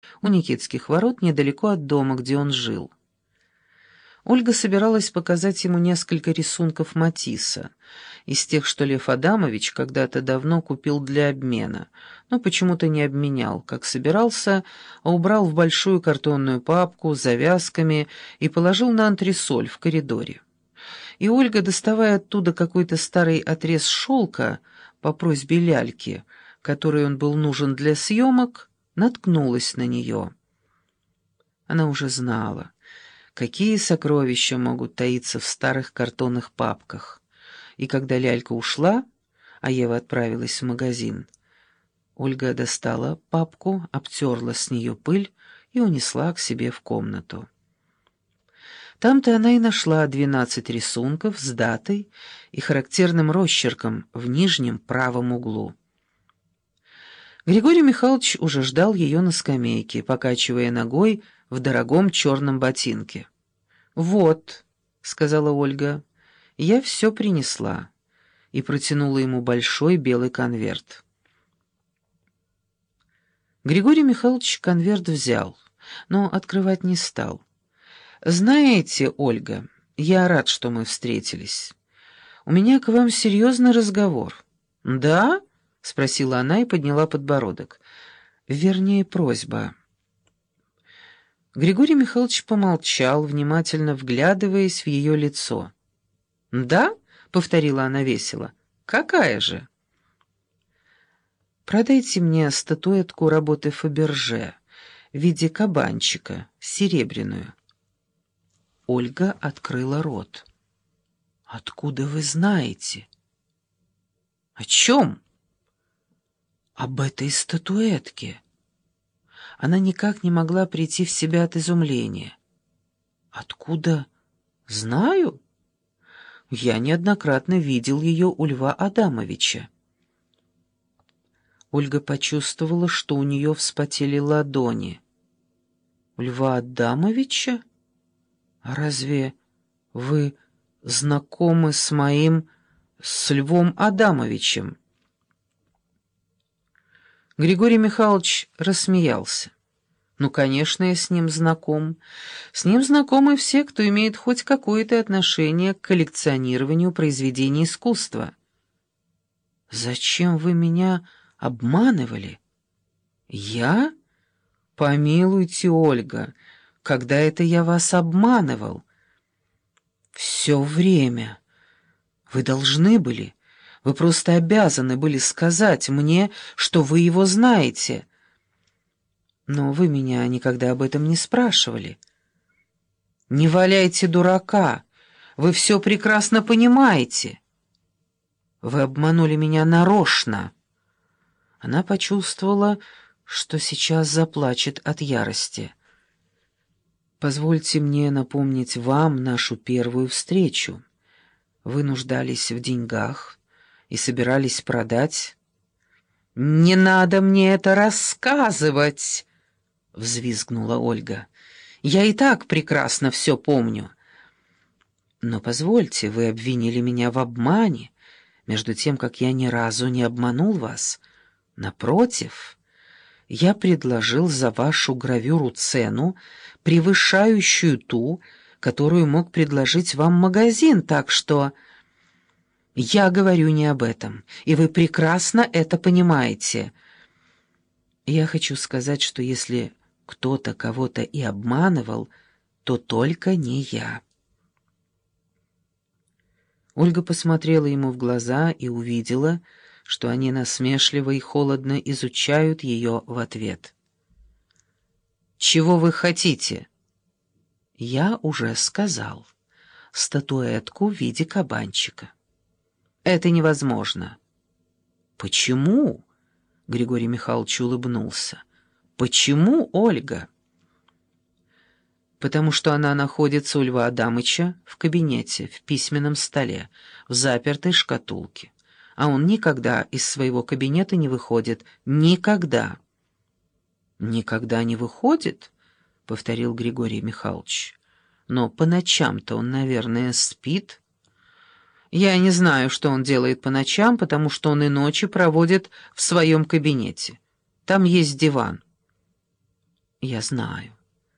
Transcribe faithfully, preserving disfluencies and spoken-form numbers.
у Никитских ворот, недалеко от дома, где он жил. Ольга собиралась показать ему несколько рисунков Матисса, из тех, что Лев Адамович когда-то давно купил для обмена, но почему-то не обменял, как собирался, а убрал в большую картонную папку с завязками и положил на антресоль в коридоре. И Ольга, доставая оттуда какой-то старый отрез шелка по просьбе ляльки, которой он был нужен для съемок, наткнулась на нее. Она уже знала, какие сокровища могут таиться в старых картонных папках. И когда лялька ушла, а Ева отправилась в магазин, Ольга достала папку, обтерла с нее пыль и унесла к себе в комнату. Там-то она и нашла двенадцать рисунков с датой и характерным росчерком в нижнем правом углу. Григорий Михайлович уже ждал ее на скамейке, покачивая ногой в дорогом черном ботинке. «Вот», — сказала Ольга, — «я все принесла», и протянула ему большой белый конверт. Григорий Михайлович конверт взял, но открывать не стал. «Знаете, Ольга, я рад, что мы встретились. У меня к вам серьезный разговор». «Да?» — спросила она и подняла подбородок. «Вернее, просьба». Григорий Михайлович помолчал, внимательно вглядываясь в ее лицо. «Да?» — повторила она весело. «Какая же?» «Продайте мне статуэтку работы Фаберже в виде кабанчика, серебряную». Ольга открыла рот. «Откуда вы знаете?» «О чем?» «Об этой статуэтке». Она никак не могла прийти в себя от изумления. «Откуда? Знаю. Я неоднократно видел ее у Льва Адамовича». Ольга почувствовала, что у нее вспотели ладони. «У Льва Адамовича? А разве вы знакомы с моим... с Львом Адамовичем?» Григорий Михайлович рассмеялся. «Ну, конечно, я с ним знаком. С ним знакомы все, кто имеет хоть какое-то отношение к коллекционированию произведений искусства». «Зачем вы меня обманывали?» «Я? Помилуйте, Ольга, когда это я вас обманывал?» «Все время. Вы должны были, вы просто обязаны были сказать мне, что вы его знаете. Но вы меня никогда об этом не спрашивали». «Не валяйте дурака, вы все прекрасно понимаете». «Вы обманули меня нарочно». Она почувствовала, что сейчас заплачет от ярости. «Позвольте мне напомнить вам нашу первую встречу. Вы нуждались в деньгах и собирались продать». «Не надо мне это рассказывать!» — взвизгнула Ольга. «Я и так прекрасно все помню». «Но позвольте, вы обвинили меня в обмане, между тем, как я ни разу не обманул вас. Напротив, я предложил за вашу гравюру цену, превышающую ту, которую мог предложить вам магазин, так что...» «Я говорю не об этом, и вы прекрасно это понимаете. Я хочу сказать, что если кто-то кого-то и обманывал, то только не я». Ольга посмотрела ему в глаза и увидела, что они насмешливо и холодно изучают ее в ответ. «Чего вы хотите?» «Я уже сказал. Статуэтку в виде кабанчика». «Это невозможно». «Почему?» — Григорий Михайлович улыбнулся. «Почему, Ольга?» «Потому что она находится у Льва Адамыча в кабинете, в письменном столе, в запертой шкатулке. А он никогда из своего кабинета не выходит. Никогда». «Никогда не выходит?» — повторил Григорий Михайлович. «Но по ночам-то он, наверное, спит». «Я не знаю, что он делает по ночам, потому что он и ночи проводит в своем кабинете. Там есть диван». Я знаю.